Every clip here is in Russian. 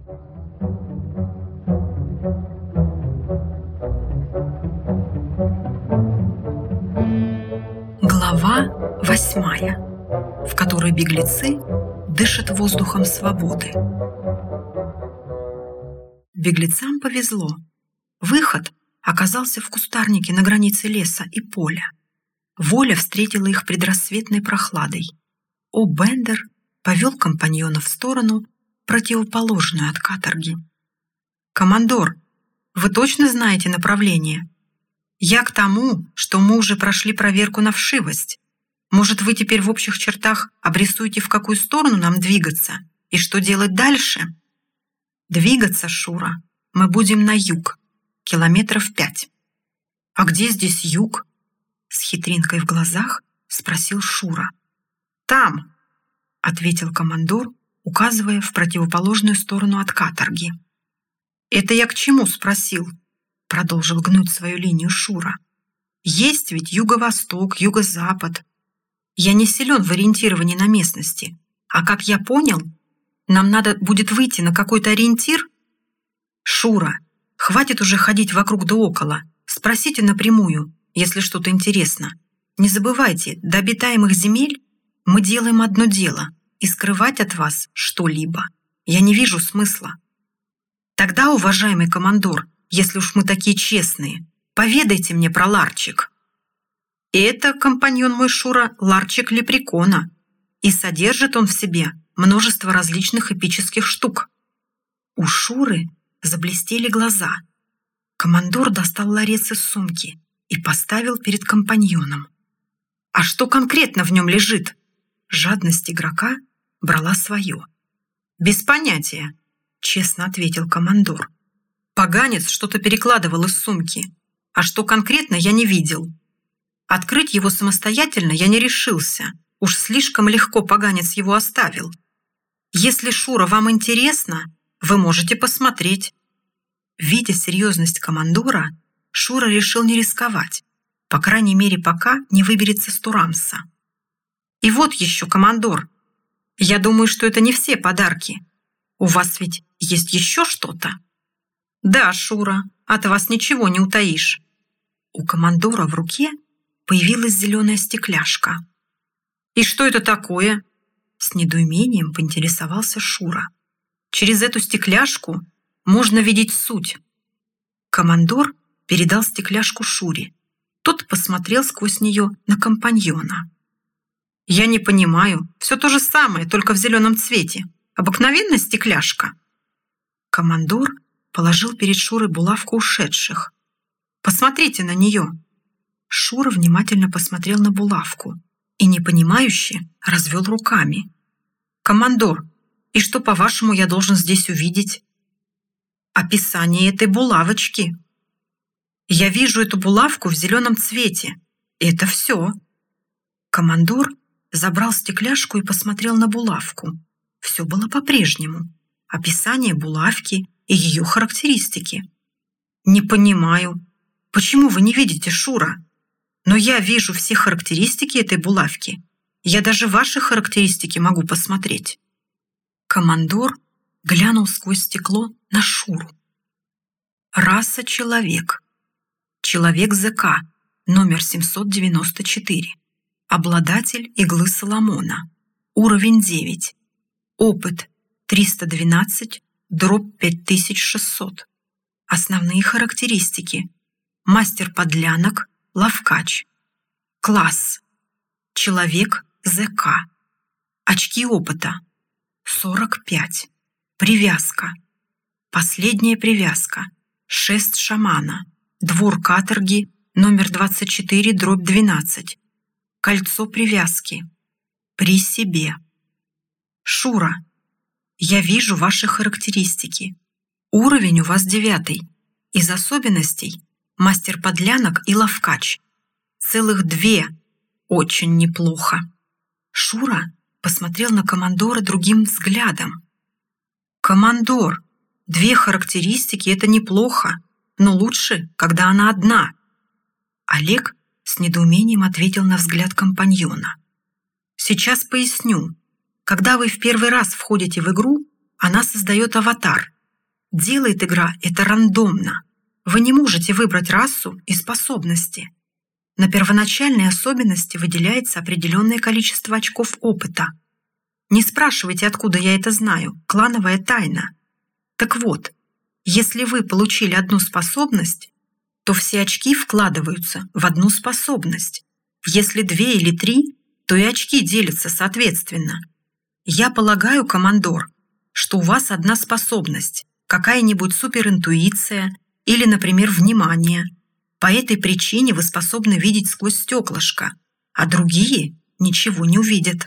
Глава 8, в которой беглецы дышат воздухом свободы. Беглецам повезло. Выход оказался в кустарнике на границе леса и поля. Воля встретила их предрассветной прохладой. О'Бендер повел компаньона в сторону, противоположную от каторги. «Командор, вы точно знаете направление? Я к тому, что мы уже прошли проверку на вшивость. Может, вы теперь в общих чертах обрисуете, в какую сторону нам двигаться и что делать дальше?» «Двигаться, Шура, мы будем на юг, 5 километров. «А где здесь юг?» — с хитринкой в глазах спросил Шура. «Там», — ответил командор, указывая в противоположную сторону от каторги. «Это я к чему спросил?» — продолжил гнуть свою линию Шура. «Есть ведь юго-восток, юго-запад. Я не силен в ориентировании на местности, а как я понял, нам надо будет выйти на какой-то ориентир? Шура, хватит уже ходить вокруг да около. Спросите напрямую, если что-то интересно. Не забывайте, до обитаемых земель мы делаем одно дело, и скрывать от вас что-либо я не вижу смысла. Тогда, уважаемый командор, если уж мы такие честные, поведайте мне про ларчик». «Это, компаньон мой Шура, ларчик лепрекона, и содержит он в себе множество различных эпических штук». У Шуры заблестели глаза. Командор достал ларец из сумки и поставил перед компаньоном. «А что конкретно в нем лежит?» Жадность игрока брала свое. «Без понятия», — честно ответил командор. «Поганец что-то перекладывал из сумки, а что конкретно я не видел. Открыть его самостоятельно я не решился, уж слишком легко поганец его оставил. Если, Шура, вам интересно, вы можете посмотреть». Видя серьезность командора, Шура решил не рисковать, по крайней мере, пока не выберется с Турамса. «И вот еще, командор, я думаю, что это не все подарки. У вас ведь есть еще что-то?» «Да, Шура, от вас ничего не утаишь». У командора в руке появилась зеленая стекляшка. «И что это такое?» С недоумением поинтересовался Шура. «Через эту стекляшку можно видеть суть». Командор передал стекляшку Шуре. Тот посмотрел сквозь нее на компаньона. «Я не понимаю, все то же самое, только в зеленом цвете. Обыкновенная стекляшка». Командор положил перед Шурой булавку ушедших. «Посмотрите на нее». Шура внимательно посмотрел на булавку и непонимающе развел руками. «Командор, и что, по-вашему, я должен здесь увидеть?» «Описание этой булавочки. Я вижу эту булавку в зеленом цвете. Это все». Командор забрал стекляшку и посмотрел на булавку. Все было по-прежнему. Описание булавки и ее характеристики. «Не понимаю, почему вы не видите, Шура? Но я вижу все характеристики этой булавки. Я даже ваши характеристики могу посмотреть». Командор глянул сквозь стекло на Шуру. «Раса человек. Человек ЗК, номер 794. Обладатель иглы Соломона. Уровень 9. Опыт 312/5600. Основные характеристики. Мастер подлянок, ловкач. Класс. Человек ЗК. Очки опыта 45. Привязка. Последняя привязка. Шест шамана. Двор каторги, номер 24/12. Кольцо привязки. При себе. Шура, я вижу ваши характеристики. Уровень у вас 9. Из особенностей мастер подлянок и ловкач. Целых 2. Очень неплохо. Шура посмотрел на командора другим взглядом. «Командор, 2 характеристики — это неплохо, но лучше, когда она одна». Олег с недоумением ответил на взгляд компаньона. «Сейчас поясню. Когда вы в первый раз входите в игру, она создает аватар Делает игра это рандомно. Вы не можете выбрать расу и способности. На первоначальные особенности выделяется определенное количество очков опыта. Не спрашивайте, откуда я это знаю, клановая тайна. Так вот, если вы получили одну способность, то все очки вкладываются в одну способность. Если 2 или 3, то и очки делятся соответственно. Я полагаю, командор, что у вас одна способность, какая-нибудь суперинтуиция или, например, внимание. По этой причине вы способны видеть сквозь стеклышко, а другие ничего не увидят.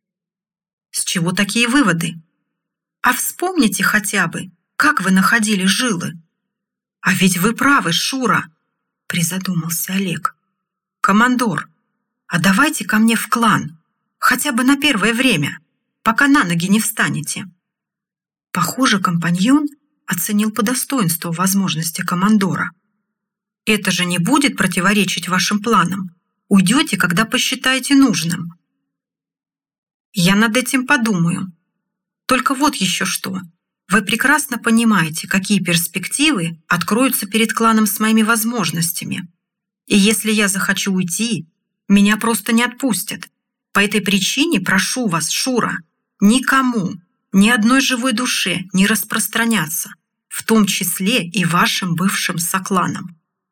С чего такие выводы? А вспомните хотя бы, как вы находили жилы. А ведь вы правы, Шура, призадумался Олег. Командор, а давайте ко мне в клан, хотя бы на первое время, пока на ноги не встанете. Похоже, компаньон оценил по достоинству возможности командора. Это же не будет противоречить вашим планам. Уйдете, когда посчитаете нужным. Я над этим подумаю. Только вот еще что. Вы прекрасно понимаете, какие перспективы откроются перед кланом с моими возможностями. И если я захочу уйти, меня просто не отпустят. По этой причине прошу вас, Шура, никому, ни одной живой душе не распространяться, в том числе и вашим бывшим сокланам.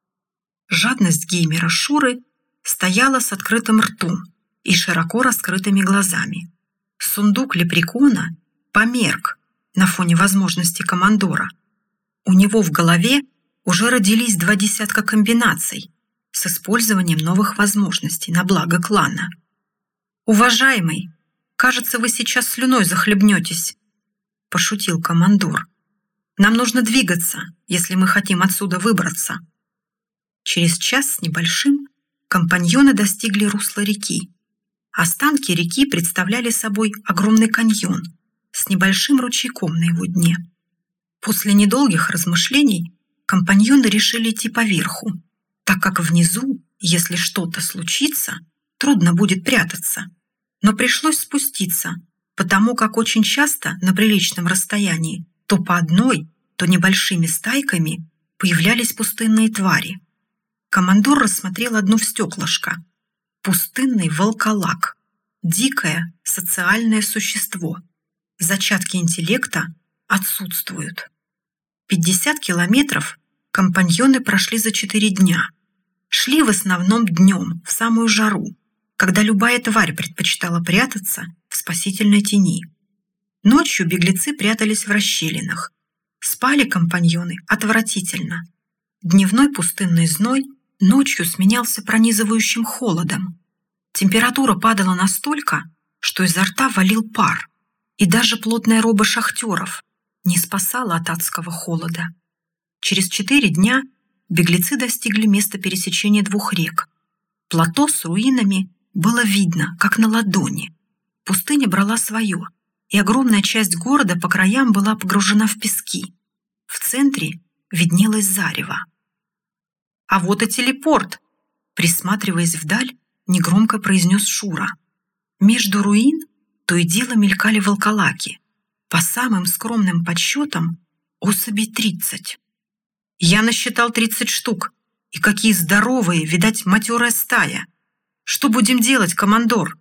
Жадность геймера Шуры стояла с открытым ртом и широко раскрытыми глазами. Сундук лепрекона померк на фоне возможностей командора. У него в голове уже родились 2 десятка комбинаций с использованием новых возможностей на благо клана. «Уважаемый, кажется, вы сейчас слюной захлебнетесь», – пошутил командор. «Нам нужно двигаться, если мы хотим отсюда выбраться». Через час с небольшим компаньоны достигли русла реки. Останки реки представляли собой огромный каньон с небольшим ручейком на его дне. После недолгих размышлений компаньоны решили идти поверху, так как внизу, если что-то случится, трудно будет прятаться. Но пришлось спуститься, потому как очень часто на приличном расстоянии то по одной, то небольшими стайками появлялись пустынные твари. Командор рассмотрел одну в стеклышко. Пустынный волколак. Дикое социальное существо. Зачатки интеллекта отсутствуют. 50 километров компаньоны прошли за 4 дня. Шли в основном днем, в самую жару, когда любая тварь предпочитала прятаться в спасительной тени. Ночью беглецы прятались в расщелинах. Спали компаньоны отвратительно. Дневной пустынный зной ночью сменялся пронизывающим холодом. Температура падала настолько, что изо рта валил пар, и даже плотная роба шахтеров не спасала от адского холода. Через 4 дня беглецы достигли места пересечения 2 рек. Плато с руинами было видно, как на ладони. Пустыня брала свое, и огромная часть города по краям была погружена в пески. В центре виднелось зарево. «А вот и телепорт!» Присматриваясь вдаль, негромко произнес Шура. Между руин то и дело мелькали волколаки. По самым скромным подсчетам, особей 30. Я насчитал 30 штук. И какие здоровые, видать, матерая стая. Что будем делать, командор?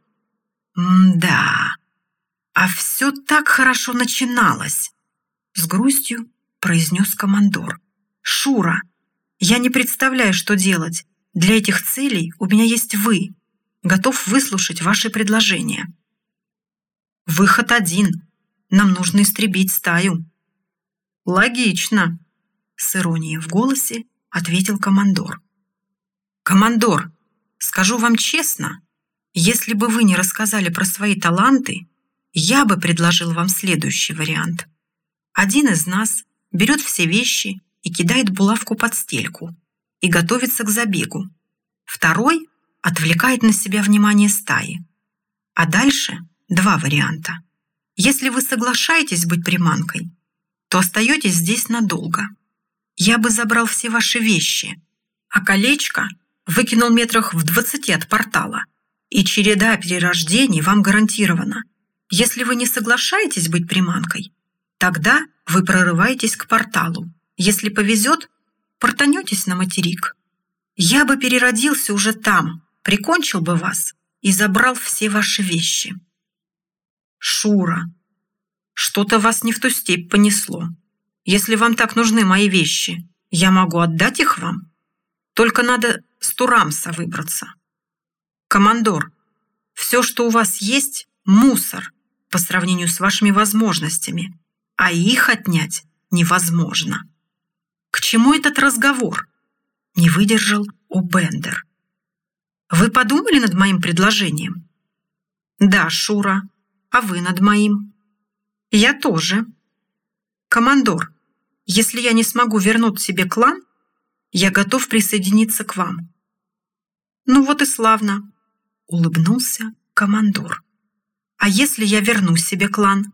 Да, а все так хорошо начиналось, с грустью произнес командор. Шура, я не представляю, что делать. Для этих целей у меня есть вы. Готов выслушать ваши предложения. Выход один. Нам нужно истребить стаю. Логично, с иронией в голосе ответил командор. Командор, скажу вам честно, если бы вы не рассказали про свои таланты, я бы предложил вам следующий вариант. Один из нас берет все вещи и кидает булавку под стельку и готовится к забегу. Второй отвлекает на себя внимание стаи. А дальше 2 варианта. Если вы соглашаетесь быть приманкой, то остаетесь здесь надолго. Я бы забрал все ваши вещи, а колечко выкинул метрах в 20 от портала. И череда перерождений вам гарантирована. Если вы не соглашаетесь быть приманкой, Тогда вы прорываетесь к порталу. Если повезет, портанетесь на материк. Я бы переродился уже там, прикончил бы вас и забрал все ваши вещи. Шура, что-то вас не в ту степь понесло. Если вам так нужны мои вещи, я могу отдать их вам. Только надо с Турамса выбраться. Командор, все, что у вас есть, мусор по сравнению с вашими возможностями, а их отнять невозможно. К чему этот разговор? Не выдержал О'. Вы подумали над моим предложением? Да, Шура. А вы над моим? Я тоже. Командор, если я не смогу вернуть себе клан, я готов присоединиться к вам. Ну вот и славно, улыбнулся командор. А если я верну себе клан?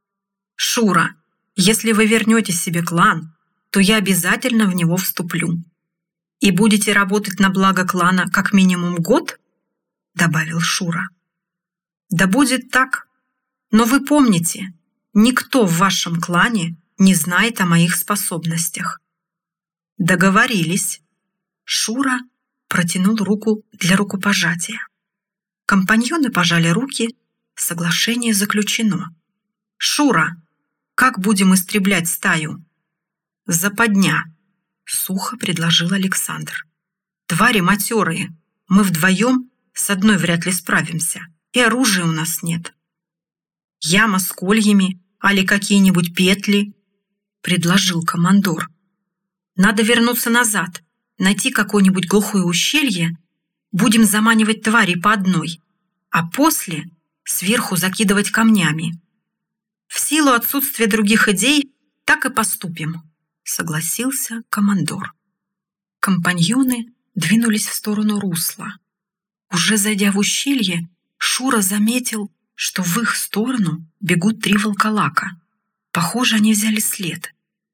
Шура, если вы вернете себе клан, то я обязательно в него вступлю. И будете работать на благо клана как минимум год, добавил Шура. Да будет так. Но вы помните, никто в вашем клане не знает о моих способностях. Договорились. Шура протянул руку для рукопожатия. Компаньоны пожали руки, соглашение заключено. Шура, как будем истреблять стаю? Западня, сухо предложил Александр. Твари матерые, мы вдвоем с одной вряд ли справимся, и оружия у нас нет. Яма с кольями, али какие-нибудь петли, предложил командор. Надо вернуться назад, найти какое-нибудь глухое ущелье, будем заманивать тварей по одной, а после сверху закидывать камнями. В силу отсутствия других идей так и поступим, согласился командор. Компаньоны двинулись в сторону русла. Уже зайдя в ущелье, Шура заметил, что в их сторону бегут 3 волколака. Похоже, они взяли след.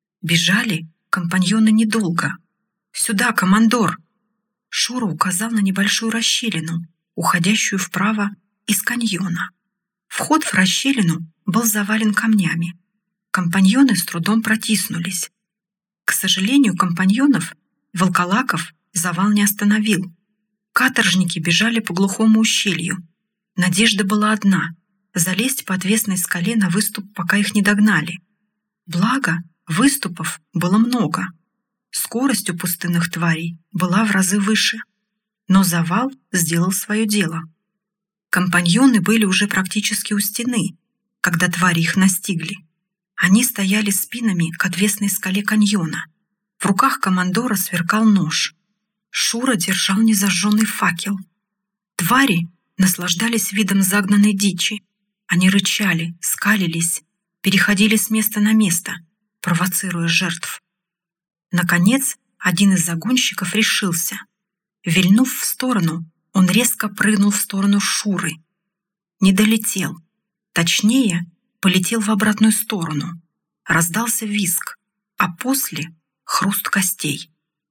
Бежали компаньоны недолго. «Сюда, командор!» Шура указал на небольшую расщелину, уходящую вправо из каньона. Вход в расщелину был завален камнями. Компаньоны с трудом протиснулись. К сожалению, компаньонов, волколаков, завал не остановил. Каторжники бежали по глухому ущелью. Надежда была одна — залезть по отвесной скале на выступ, пока их не догнали. Благо, выступов было много. Скорость у пустынных тварей была в разы выше. Но завал сделал свое дело. Компаньоны были уже практически у стены, когда твари их настигли. Они стояли спинами к отвесной скале каньона. В руках командора сверкал нож. Шура держал незажженный факел. Твари наслаждались видом загнанной дичи. Они рычали, скалились, переходили с места на место, провоцируя жертв. Наконец, один из загонщиков решился. Вильнув в сторону, он резко прыгнул в сторону Шуры. Не долетел. Точнее, полетел в обратную сторону. Раздался визг, а после — хруст костей.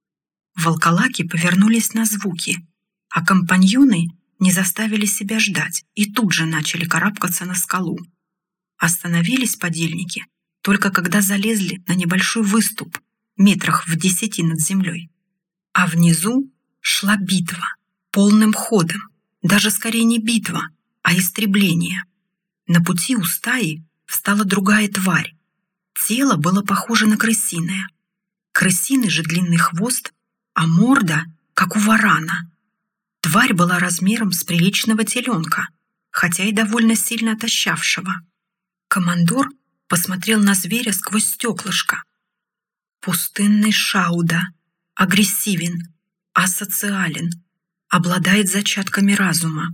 Волколаки повернулись на звуки, а компаньоны не заставили себя ждать и тут же начали карабкаться на скалу. Остановились подельники только когда залезли на небольшой выступ, метрах в 10 над землей. А внизу шла битва, полным ходом, даже скорее не битва, а истребление. На пути у стаи встала другая тварь. Тело было похоже на крысиное. Крысиный же длинный хвост, а морда, как у варана. Тварь была размером с приличного теленка, хотя и довольно сильно отощавшего. Командор посмотрел на зверя сквозь стеклышко. Пустынный Шауда, агрессивен, асоциален, обладает зачатками разума.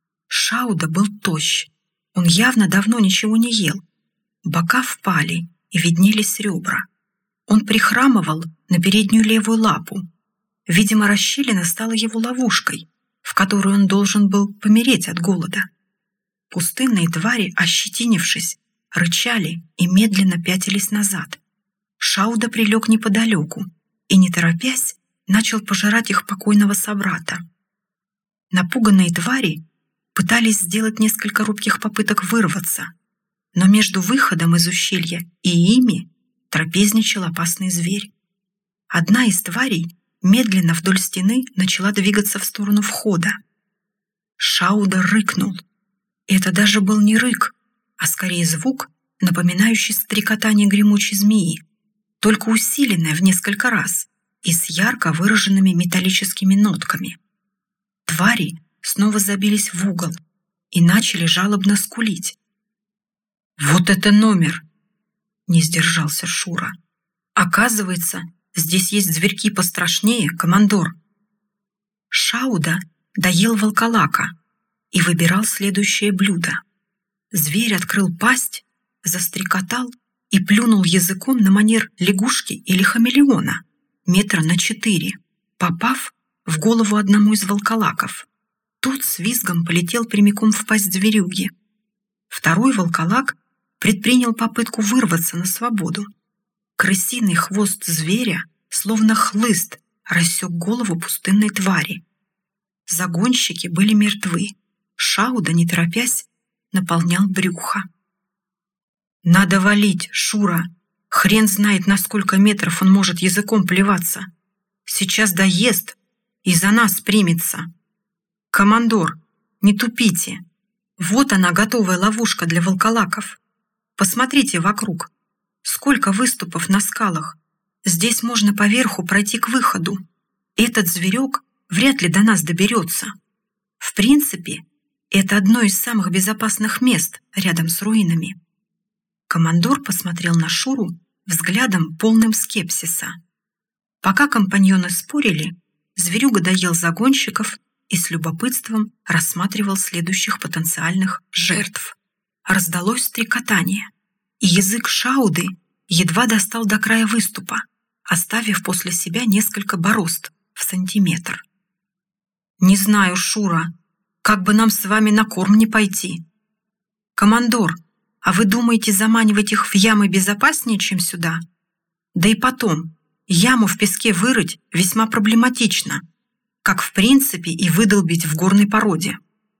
Шауда был тощ, он явно давно ничего не ел. Бока впали и виднелись ребра. Он прихрамывал на переднюю левую лапу. Видимо, расщелина стала его ловушкой, в которую он должен был помереть от голода. Пустынные твари, ощетинившись, рычали и медленно пятились назад. Шауда прилег неподалеку и, не торопясь, начал пожирать их покойного собрата. Напуганные твари пытались сделать несколько робких попыток вырваться. но между выходом из ущелья и ими трапезничал опасный зверь. Одна из тварей медленно вдоль стены начала двигаться в сторону входа. Шауда рыкнул. Это даже был не рык, а скорее звук, напоминающий стрекотание гремучей змеи, только усиленное в несколько раз и с ярко выраженными металлическими нотками. Твари снова забились в угол и начали жалобно скулить. «Вот это номер!» — не сдержался Шура. «Оказывается, здесь есть зверьки пострашнее, командор». Шауда доел волколака и выбирал следующее блюдо. Зверь открыл пасть, застрекотал и плюнул языком на манер лягушки или хамелеона, 4 метра, попав в голову одному из волколаков. Тот с визгом полетел прямиком в пасть зверюги. Второй волколак предпринял попытку вырваться на свободу. Крысиный хвост зверя, словно хлыст, рассек голову пустынной твари. Загонщики были мертвы. Шауда, не торопясь, наполнял брюхо. «Надо валить, Шура! Хрен знает, на сколько метров он может языком плеваться. Сейчас доест и за нас примется. Командор, не тупите. Вот она, готовая ловушка для волколаков. Посмотрите вокруг. Сколько выступов на скалах. Здесь можно поверху пройти к выходу. Этот зверек вряд ли до нас доберется. В принципе, это одно из самых безопасных мест рядом с руинами». Командор посмотрел на Шуру взглядом, полным скепсиса. Пока компаньоны спорили, зверюга доел загонщиков и с любопытством рассматривал следующих потенциальных жертв. Раздалось стрекотание, и язык Шауды едва достал до края выступа, оставив после себя несколько борозд в сантиметр. «Не знаю, Шура, как бы нам с вами на корм не пойти. Командор, а вы думаете, заманивать их в ямы безопаснее, чем сюда? Да и потом, яму в песке вырыть весьма проблематично, как в принципе и выдолбить в горной породе».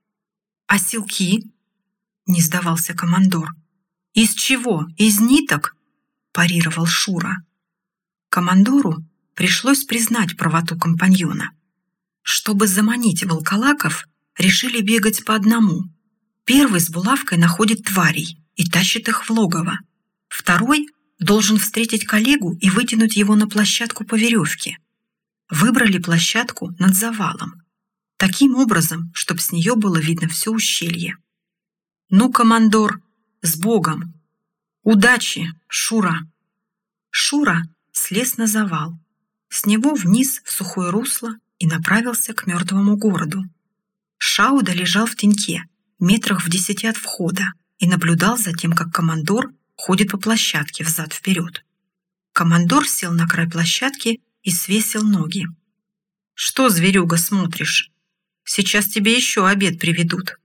«А селки?» — не сдавался командор. «Из чего? Из ниток?» — парировал Шура. Командору пришлось признать правоту компаньона. Чтобы заманить волколаков, решили бегать по одному. Первый с булавкой находит тварей и тащит их в логово. Второй должен встретить коллегу и вытянуть его на площадку по веревке. Выбрали площадку над завалом, таким образом, чтобы с нее было видно все ущелье. «Ну, командор, с Богом! Удачи, Шура!» Шура слез на завал, с него вниз в сухое русло и направился к мертвому городу. Шауда лежал в теньке, метрах в 10 от входа, и наблюдал за тем, как командор ходит по площадке взад-вперед. Командор сел на край площадки и свесил ноги. «Что, зверюга, смотришь? Сейчас тебе еще обед приведут».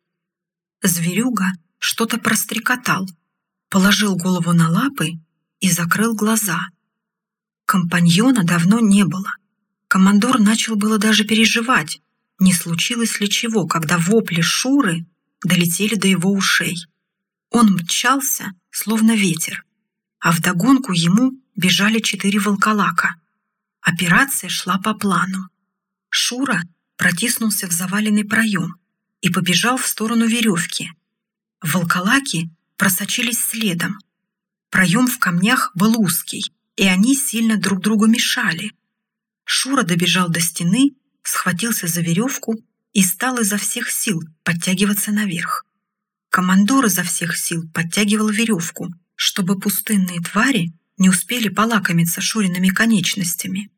Зверюга что-то прострекотал, положил голову на лапы и закрыл глаза. Компаньона давно не было. Командор начал было даже переживать, не случилось ли чего, когда вопли Шуры долетели до его ушей. Он мчался, словно ветер, а вдогонку ему бежали 4 волколака. Операция шла по плану. Шура протиснулся в заваленный проем и побежал в сторону веревки. Волколаки просочились следом. Проем в камнях был узкий, и они сильно друг другу мешали. Шура добежал до стены, схватился за веревку и стал изо всех сил подтягиваться наверх. Командор изо всех сил подтягивал веревку, чтобы пустынные твари не успели полакомиться Шуриными конечностями.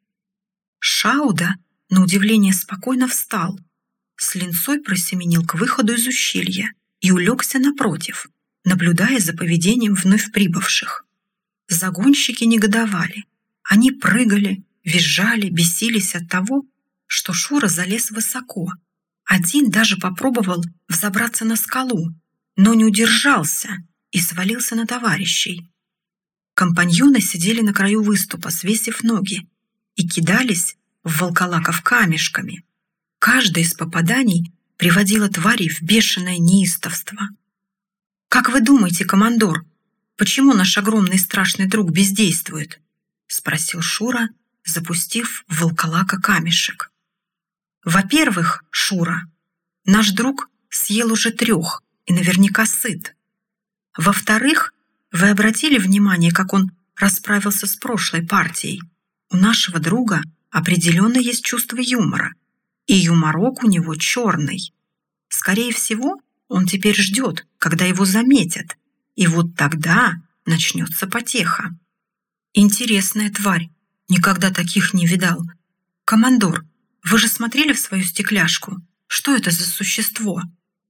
Шауда, на удивление, спокойно встал, с линцой просеменил к выходу из ущелья и улегся напротив, наблюдая за поведением вновь прибывших. Загонщики негодовали. Они прыгали, визжали, бесились от того, что Шура залез высоко. Один даже попробовал взобраться на скалу, но не удержался и свалился на товарищей. Компаньоны сидели на краю выступа, свесив ноги, и кидались в волколаков камешками. Каждое из попаданий приводило тварей в бешеное неистовство. «Как вы думаете, командор, почему наш огромный и страшный друг бездействует?» — спросил Шура, запустив в волколака камешек. «Во-первых, Шура, наш друг съел уже 3 и наверняка сыт. Во-вторых, вы обратили внимание, как он расправился с прошлой партией? У нашего друга определенно есть чувство юмора, и юморок у него черный. Скорее всего, он теперь ждет, когда его заметят, и вот тогда начнется потеха. Интересная тварь, никогда таких не видал. Командор, вы же смотрели в свою стекляшку? Что это за существо?»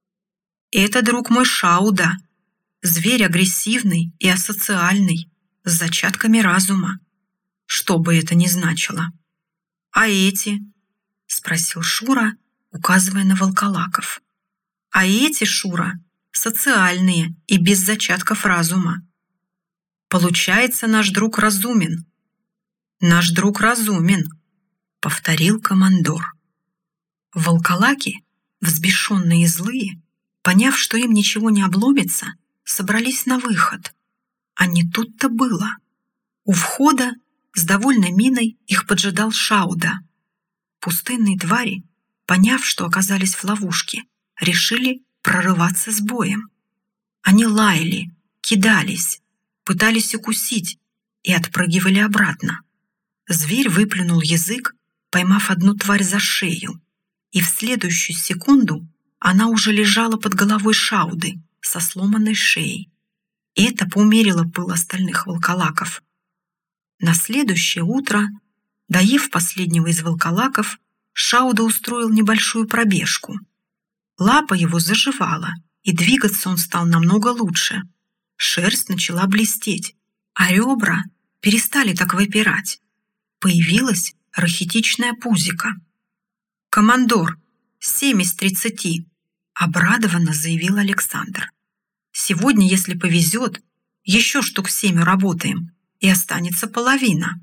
«Это, друг мой, Шауда. Зверь агрессивный и асоциальный, с зачатками разума. Что бы это ни значило». «А эти?» — спросил Шура, указывая на волколаков. «А эти, Шура, социальные и без зачатков разума. Получается, наш друг разумен». «Наш друг разумен», — повторил командор. Волколаки, взбешенные и злые, поняв, что им ничего не обломится, собрались на выход. А не тут-то было. У входа с довольной миной их поджидал Шауда. Пустынные твари, поняв, что оказались в ловушке, решили прорываться с боем. Они лаяли, кидались, пытались укусить и отпрыгивали обратно. Зверь выплюнул язык, поймав одну тварь за шею, и в следующую секунду она уже лежала под головой Шауды со сломанной шеей. И это поумерило пыл остальных волколаков. На следующее утро, доев последнего из волколаков, Шауда устроил небольшую пробежку. Лапа его заживала, и двигаться он стал намного лучше. Шерсть начала блестеть, а ребра перестали так выпирать. Появилась рахитичная пузика. «Командор, 7 из 30, — обрадованно заявил Александр. «Сегодня, если повезет, еще штук 7 работаем, и останется половина».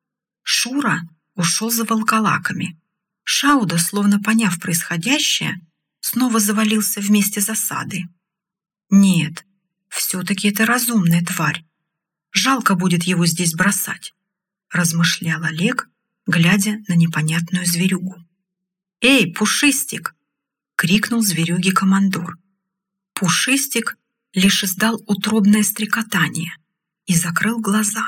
Шура ушел за волколаками. Шауда, словно поняв происходящее, снова завалился в месте засады. «Нет, все-таки это разумная тварь. Жалко будет его здесь бросать», — размышлял Олег, глядя на непонятную зверюгу. «Эй, Пушистик!» — крикнул зверюге командор. Пушистик лишь издал утробное стрекотание и закрыл глаза.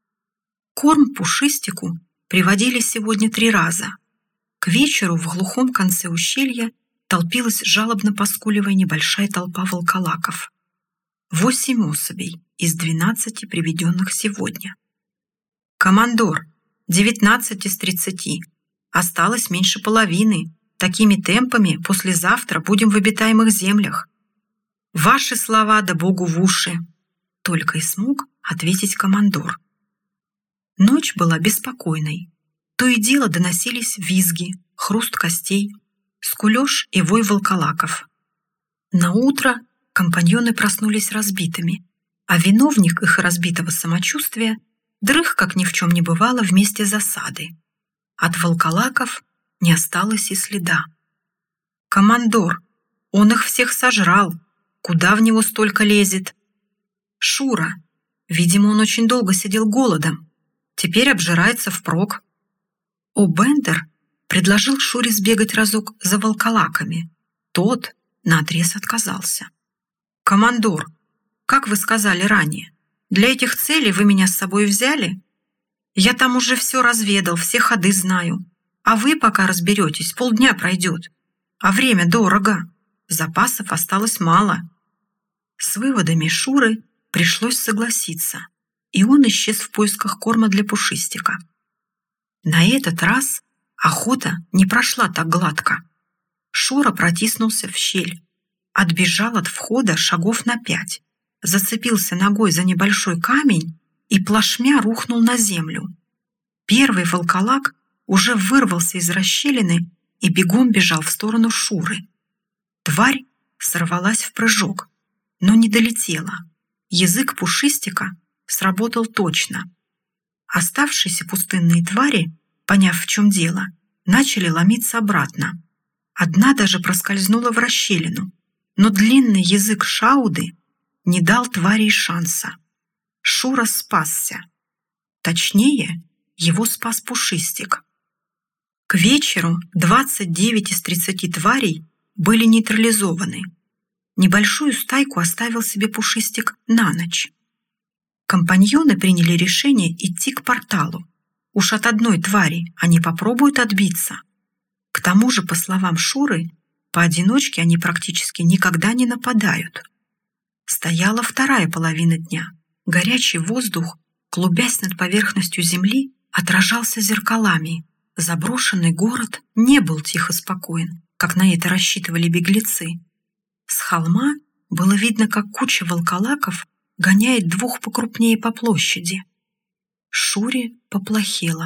Корм Пушистику приводили сегодня 3 раза. К вечеру в глухом конце ущелья толпилась, жалобно поскуливая, небольшая толпа волколаков. 8 особей из 12 приведенных сегодня. «Командор, 19 из 30. Осталось меньше половины. Такими темпами послезавтра будем в обитаемых землях». «Ваши слова да Богу в уши!» — только и смог ответить командор. Ночь была беспокойной. То и дело доносились визги, хруст костей, скулёж и вой волколаков. Наутро компаньоны проснулись разбитыми, а виновник их разбитого самочувствия дрых, как ни в чем не бывало, вместе засады. От волколаков не осталось и следа. «Командор, он их всех сожрал. Куда в него столько лезет?» «Шура, видимо, он очень долго сидел голодом. Теперь обжирается впрок». О'Бендер предложил Шуре сбегать разок за волколаками. Тот наотрез отказался. «Командор, как вы сказали ранее, для этих целей вы меня с собой взяли? Я там уже все разведал, все ходы знаю. А вы пока разберетесь, полдня пройдет. А время дорого, запасов осталось мало». С выводами Шуры пришлось согласиться, и он исчез в поисках корма для Пушистика. На этот раз охота не прошла так гладко. Шура протиснулся в щель, отбежал от входа шагов на 5, зацепился ногой за небольшой камень и плашмя рухнул на землю. Первый волколак уже вырвался из расщелины и бегом бежал в сторону Шуры. Тварь сорвалась в прыжок, но не долетела. Язык Пушистика сработал точно. Оставшиеся пустынные твари, поняв, в чем дело, начали ломиться обратно. Одна даже проскользнула в расщелину, но длинный язык Шауды не дал твари шанса. Шура спасся. Точнее, его спас Пушистик. К вечеру 29 из 30 тварей были нейтрализованы. Небольшую стайку оставил себе Пушистик на ночь. Компаньоны приняли решение идти к порталу. Уж от одной твари они попробуют отбиться. К тому же, по словам Шуры, поодиночке они практически никогда не нападают. Стояла вторая половина дня. Горячий воздух, клубясь над поверхностью земли, отражался зеркалами. Заброшенный город не был тихо спокоен, как на это рассчитывали беглецы. С холма было видно, как куча волколаков гоняет двух покрупнее по площади. Шуре поплохело.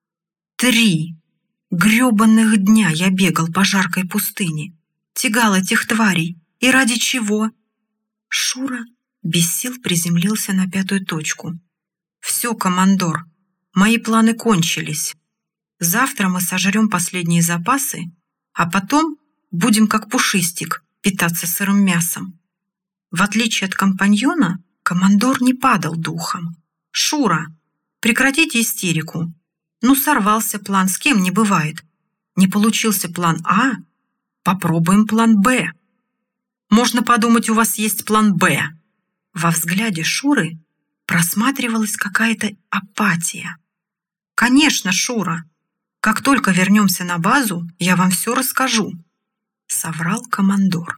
3 грёбаных дня я бегал по жаркой пустыне, тягал этих тварей. И ради чего? Шура без сил приземлился на 5-ю точку. «Все, командор, мои планы кончились. Завтра мы сожрем последние запасы, а потом будем как Пушистик питаться сырым мясом». В отличие от компаньона, командор не падал духом. «Шура, прекратите истерику. Ну, сорвался план, с кем не бывает. Не получился план А, попробуем план Б. Можно подумать, у вас есть план Б». Во взгляде Шуры просматривалась какая-то апатия. «Конечно, Шура. Как только вернемся на базу, я вам все расскажу», — соврал командор.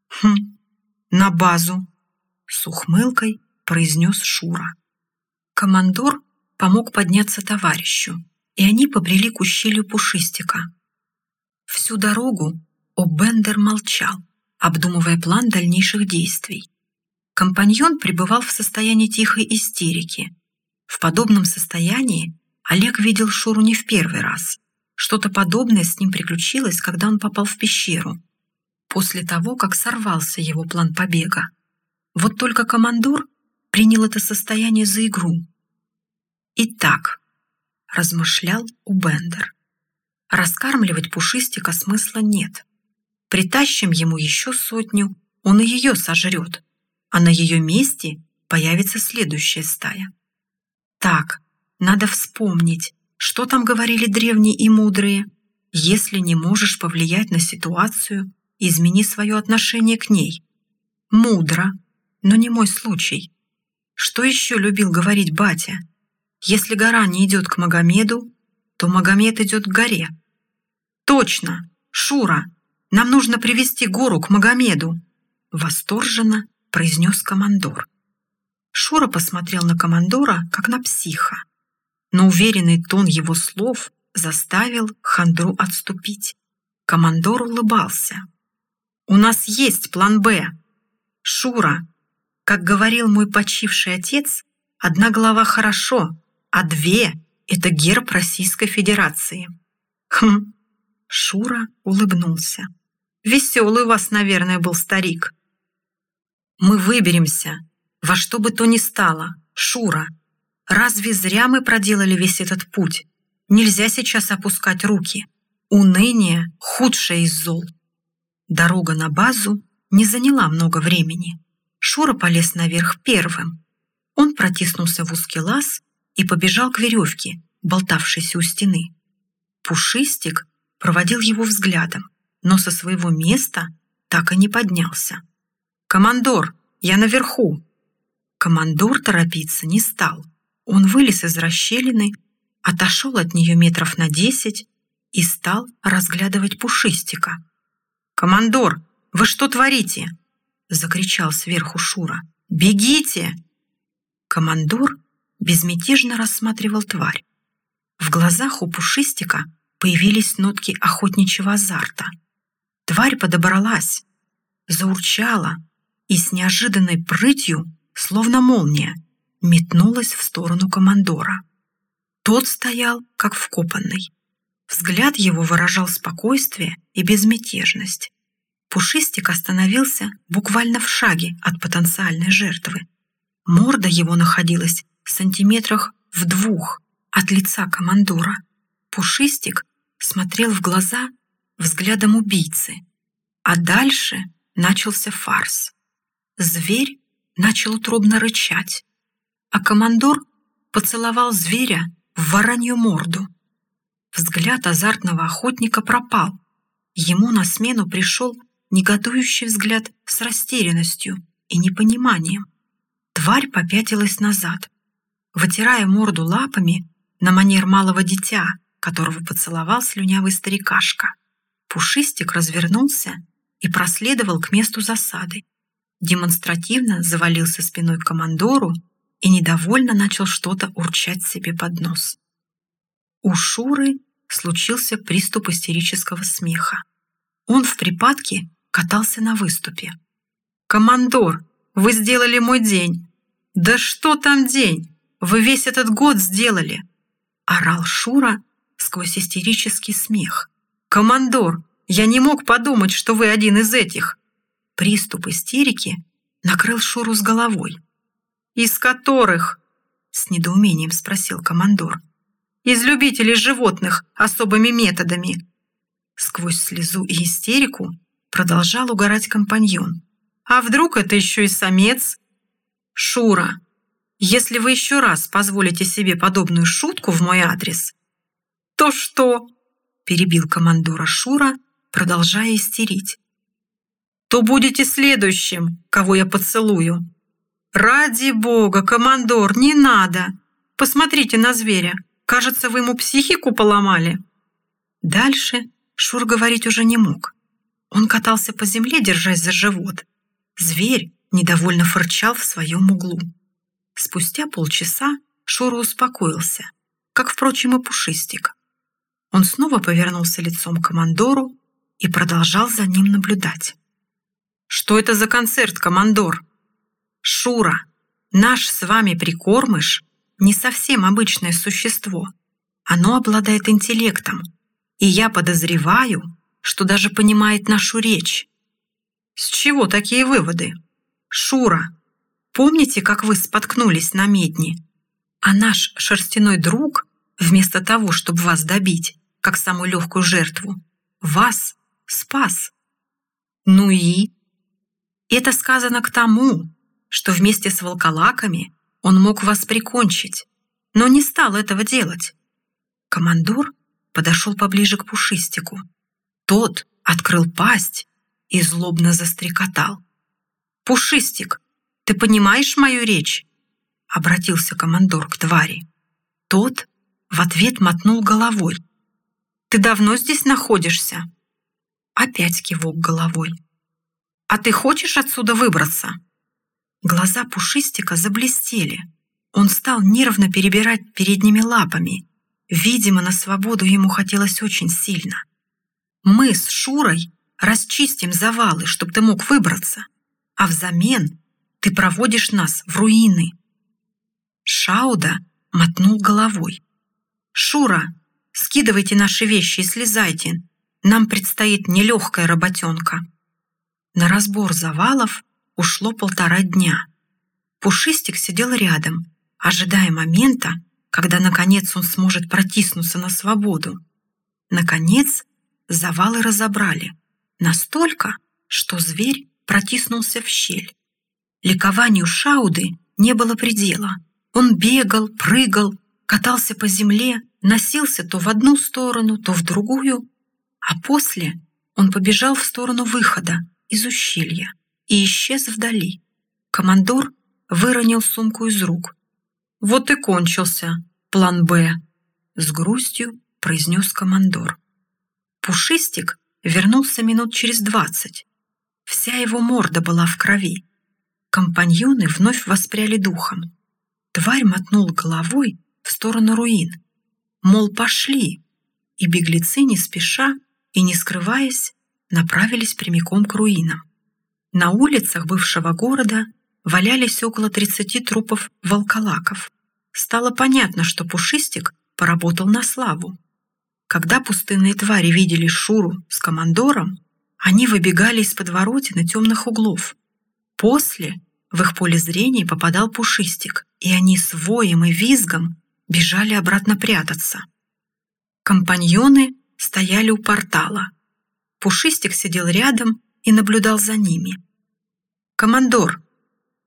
«На базу», — с ухмылкой произнес Шура. Командор помог подняться товарищу, и они побрели к ущелью Пушистика. Всю дорогу О'Бендер молчал, обдумывая план дальнейших действий. Компаньон пребывал в состоянии тихой истерики. В подобном состоянии Олег видел Шуру не в первый раз. Что-то подобное с ним приключилось, когда он попал в пещеру, после того, как сорвался его план побега. Вот только командор принял это состояние за игру. «Итак», — размышлял О'Бендер, — «раскармливать Пушистика смысла нет. Притащим ему еще 100, он и ее сожрет, а на ее месте появится следующая стая. Так, надо вспомнить, что там говорили древние и мудрые. Если не можешь повлиять на ситуацию, измени свое отношение к ней. Мудро, но не мой случай. Что еще любил говорить батя? Если гора не идет к Магомеду, то Магомед идет к горе. Точно, Шура, нам нужно привести гору к Магомеду, восторженно произнес командор. Шура посмотрел на командора, как на психа, но уверенный тон его слов заставил хандру отступить. Командор улыбался. «У нас есть план Б. Шура, как говорил мой почивший отец, 1 голова хорошо, а 2 — это герб Российской Федерации». Шура улыбнулся. «Веселый у вас, наверное, был старик». «Мы выберемся, во что бы то ни стало, Шура. Разве зря мы проделали весь этот путь? Нельзя сейчас опускать руки. Уныние — худшее из зол». Дорога на базу не заняла много времени. Шура полез наверх первым. Он протиснулся в узкий лаз и побежал к веревке, болтавшейся у стены. Пушистик проводил его взглядом, но со своего места так и не поднялся. «Командор, я наверху!» Командор торопиться не стал. Он вылез из расщелины, отошел от нее метров на 10 и стал разглядывать Пушистика. «Командор, вы что творите?» — закричал сверху Шура. «Бегите!» Командор безмятежно рассматривал тварь. В глазах у Пушистика появились нотки охотничьего азарта. Тварь подобралась, заурчала и с неожиданной прытью, словно молния, метнулась в сторону командора. Тот стоял, как вкопанный. Взгляд его выражал спокойствие и безмятежность. Пушистик остановился буквально в шаге от потенциальной жертвы. Морда его находилась в сантиметрах в 2 от лица командора. Пушистик смотрел в глаза взглядом убийцы. А дальше начался фарс. Зверь начал утробно рычать, а командор поцеловал зверя в воронью морду. Взгляд азартного охотника пропал. Ему на смену пришел негодующий взгляд с растерянностью и непониманием. Тварь попятилась назад, вытирая морду лапами на манер малого дитя, которого поцеловал слюнявый старикашка. Пушистик развернулся и проследовал к месту засады. Демонстративно завалился спиной к командору и недовольно начал что-то урчать себе под нос. У Шуры случился приступ истерического смеха. Он в припадке катался на выступе. «Командор, вы сделали мой день!» «Да что там день? Вы весь этот год сделали!» орал Шура сквозь истерический смех. «Командор, я не мог подумать, что вы один из этих!» Приступ истерики накрыл Шуру с головой. «Из которых?» — с недоумением спросил командор. «Из любителей животных особыми методами». Сквозь слезу и истерику продолжал угорать компаньон. «А вдруг это еще и самец?» «Шура, если вы еще раз позволите себе подобную шутку в мой адрес...» «То что?» — перебил командора Шура, продолжая истерить. «То будете следующим, кого я поцелую». «Ради бога, командор, не надо! Посмотрите на зверя, кажется, вы ему психику поломали». Дальше Шур говорить уже не мог. Он катался по земле, держась за живот. Зверь недовольно фырчал в своем углу. Спустя полчаса Шура успокоился, как, впрочем, и Пушистик. Он снова повернулся лицом к командору и продолжал за ним наблюдать. «Что это за концерт, командор?» «Шура, наш с вами прикормыш не совсем обычное существо. Оно обладает интеллектом, и я подозреваю, что даже понимает нашу речь». «С чего такие выводы?» «Шура, помните, как вы споткнулись на медне? А наш шерстяной друг, вместо того, чтобы вас добить, как самую легкую жертву, вас спас». «Ну и?» «Это сказано к тому, что вместе с волколаками он мог вас прикончить, но не стал этого делать». Командор подошел поближе к Пушистику. Тот открыл пасть и злобно застрекотал. «Пушистик, ты понимаешь мою речь?» — обратился командор к твари. Тот в ответ мотнул головой. «Ты давно здесь находишься?» Опять кивок головой. «А ты хочешь отсюда выбраться?» Глаза Пушистика заблестели. Он стал нервно перебирать передними лапами. Видимо, на свободу ему хотелось очень сильно. «Мы с Шурой расчистим завалы, чтоб ты мог выбраться, а взамен ты проводишь нас в руины». Шауда мотнул головой. «Шура, скидывайте наши вещи и слезайте. Нам предстоит нелегкая работенка». На разбор завалов ушло 1,5 дня. Пушистик сидел рядом, ожидая момента, когда, наконец, он сможет протиснуться на свободу. Наконец, завалы разобрали. Настолько, что зверь протиснулся в щель. Ликованию Шауды не было предела. Он бегал, прыгал, катался по земле, носился то в одну сторону, то в другую, а после он побежал в сторону выхода из ущелья и исчез вдали. Командор выронил сумку из рук. «Вот и кончился план «Б», — с грустью произнес командор. Пушистик вернулся минут через 20. Вся его морда была в крови. Компаньоны вновь воспряли духом. Тварь мотнул головой в сторону руин. Мол, пошли, и беглецы не спеша и не скрываясь направились прямиком к руинам. На улицах бывшего города валялись около 30 трупов волколаков. Стало понятно, что Пушистик поработал на славу. Когда пустынные твари видели Шуру с командором, они выбегали из подворотен и темных углов. После в их поле зрения попадал Пушистик, и они с воем и визгом бежали обратно прятаться. Компаньоны стояли у портала. Пушистик сидел рядом и наблюдал за ними. «Командор,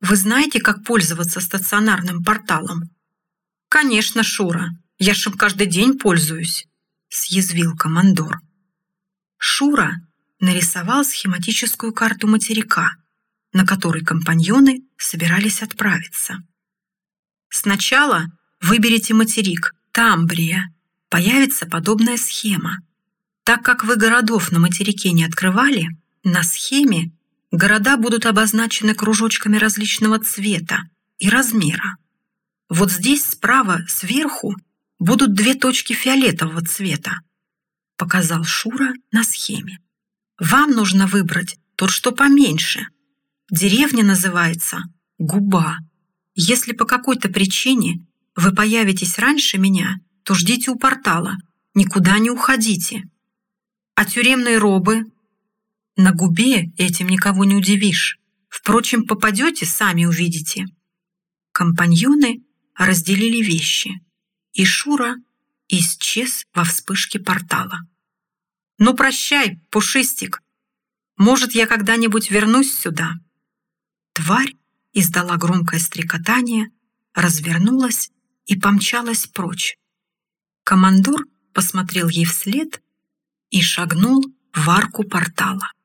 Вы знаете, как пользоваться стационарным порталом?» «Конечно, Шура, я ж им каждый день пользуюсь», — съязвил командор. Шура нарисовал схематическую карту материка, на который компаньоны собирались отправиться. «Сначала выберите материк Тамбрия. Появится подобная схема. Так как вы городов на материке не открывали, на схеме города будут обозначены кружочками различного цвета и размера. Вот здесь справа сверху будут 2 точки фиолетового цвета», — показал Шура на схеме. «Вам нужно выбрать тот, что поменьше. Деревня называется Губа. Если по какой-то причине вы появитесь раньше меня, то ждите у портала, никуда не уходите. А тюремные робы? На Губе этим никого не удивишь. Впрочем, попадете, сами увидите». Компаньоны разделили вещи, и Шура исчез во вспышке портала. «Ну, прощай, Пушистик. Может, я когда-нибудь вернусь сюда». Тварь издала громкое стрекотание, развернулась и помчалась прочь. Командор посмотрел ей вслед и шагнул в арку портала.